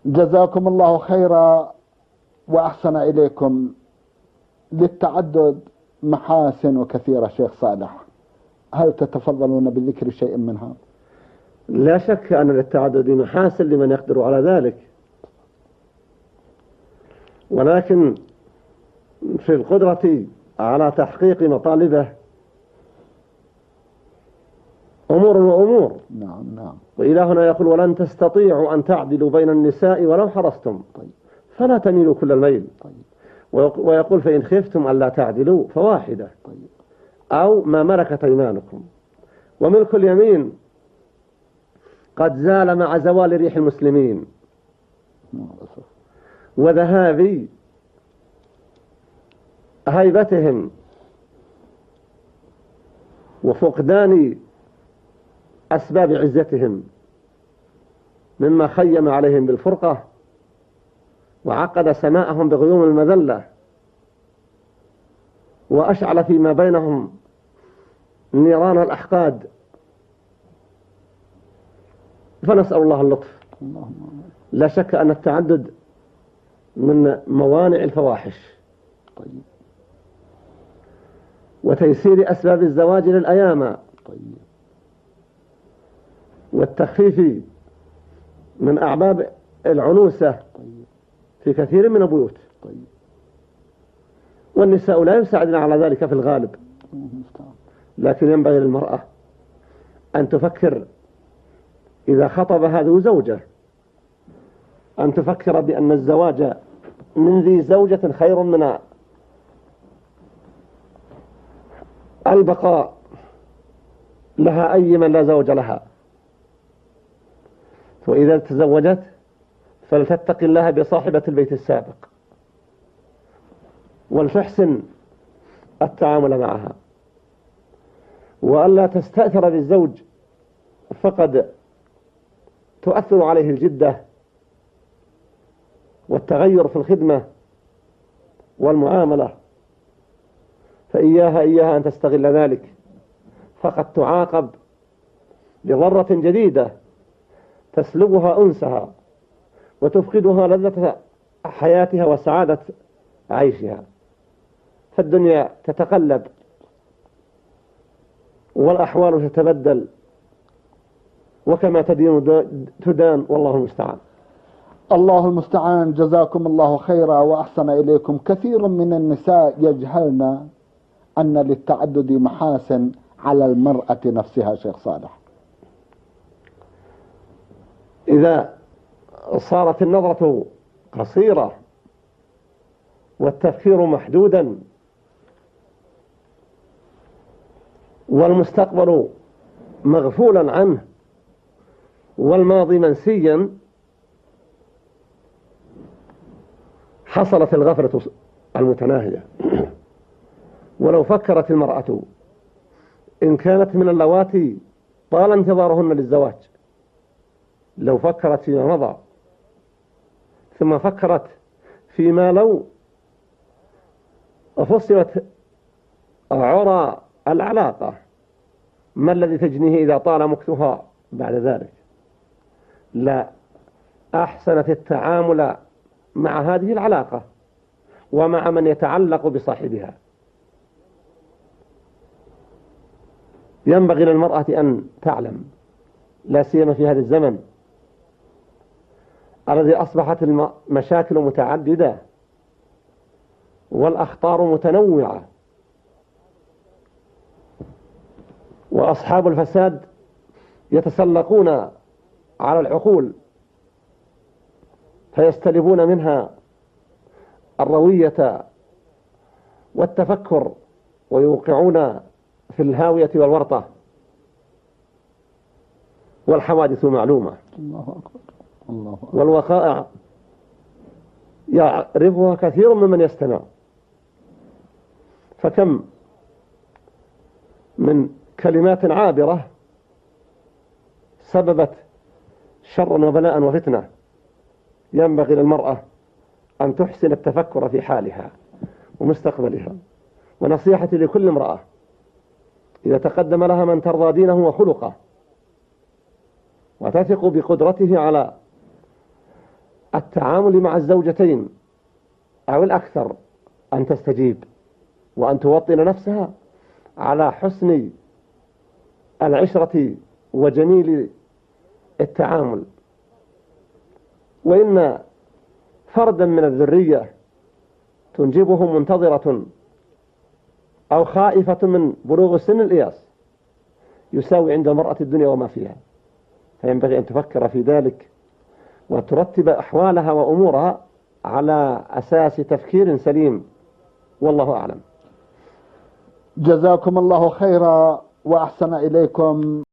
جزاكم الله خيرا وأحسن إليكم. للتعدد محاسن كثيرة شيخ صالح، هل تتفضلون بذكر شيء منها؟ لا شك أن للتعدد محاسن لمن يقدر على ذلك، ولكن في القدرة على تحقيق مطالبه أمور وأمور. نعم. وإلهنا يقول: ولن تستطيعوا أن تعدلوا بين النساء ولو حرصتم فلا تميلوا كل الميل. ويقول: فإن خفتم ألا تعدلوا فواحدة أو ما ملكت أيمانكم. وملك اليمين قد زال مع زوال ريح المسلمين وذهاب هيبتهم وفقدان أسباب عزتهم، مما خيم عليهم بالفرقة وعقد سماءهم بغيوم المذلة وأشعل فيما بينهم نيران الأحقاد. فنسأل الله اللطف. لا شك أن التعدد من موانع الفواحش وتيسير أسباب الزواج للأيام والتخفيف من أعباب العنوسة في كثير من البيوت. والنساء لا يساعدن على ذلك في الغالب، لكن ينبغي للمرأة أن تفكر إذا خطبها ذو زوجة أن تفكر بأن الزواج من ذي زوجة خير من البقاء لها أي من لا زوج لها. وإذا تزوجت فلتتق الله بصاحبة البيت السابق ولتحسن التعامل معها، وألا تستأثر بالزوج فقد تؤثر عليه الجدة والتغير في الخدمة والمعاملة، فإياها أن تستغل ذلك، فقد تعاقب بضرة جديدة تسلبها أنسها وتفقدها لذة حياتها وسعادة عيشها. فالدنيا تتقلب والأحوال تتبدل، وكما تدين تدان، والله المستعان. الله المستعان. جزاكم الله خيرا وأحسن إليكم. كثير من النساء يجهلن أن للتعدد محاسن على المرأة نفسها شيخ صالح. إذا صارت النظرة قصيرة والتفكير محدودا والمستقبل مغفولا عنه والماضي منسيا، حصلت الغفلة المتناهية. ولو فكرت المرأة إن كانت من اللواتي طال انتظارهن للزواج، لو فكرت فيما مضى ثم فكرت فيما لو فصلت عرى العلاقة، ما الذي تجنيه إذا طال مكثها بعد ذلك؟ لا، أحسنت التعامل مع هذه العلاقة ومع من يتعلق بصاحبها. ينبغي للمرأة أن تعلم، لا سيما في هذا الزمن الذي أصبحت المشاكل متعددة والأخطار متنوعة، وأصحاب الفساد يتسلقون على العقول فيستلبون منها الروية والتفكر ويوقعون في الهاوية والورطة، والحوادث معلومة. الله أكبر. الله أكبر. والوقائع يعرفها كثير ممن يستمع. فكم من كلمات عابرة سببت شرا وبلاء وفتنة. ينبغي للمرأة أن تحسن التفكر في حالها ومستقبلها. ونصيحتي لكل امرأة إذا تقدم لها من ترضى دينه وخلقه وتثق بقدرته على التعامل مع الزوجتين أو الأكثر أن تستجيب وأن توطن نفسها على حسن العشرة وجميل التعامل. وإن فردا من الذرية تنجبه منتظرة أو خائفة من بلوغ سن الإياس يساوي عند المرأة الدنيا وما فيها، فينبغي أن تفكر في ذلك وترتب أحوالها وأمورها على أساس تفكير سليم، والله أعلم. جزاكم الله خيرا وأحسن إليكم.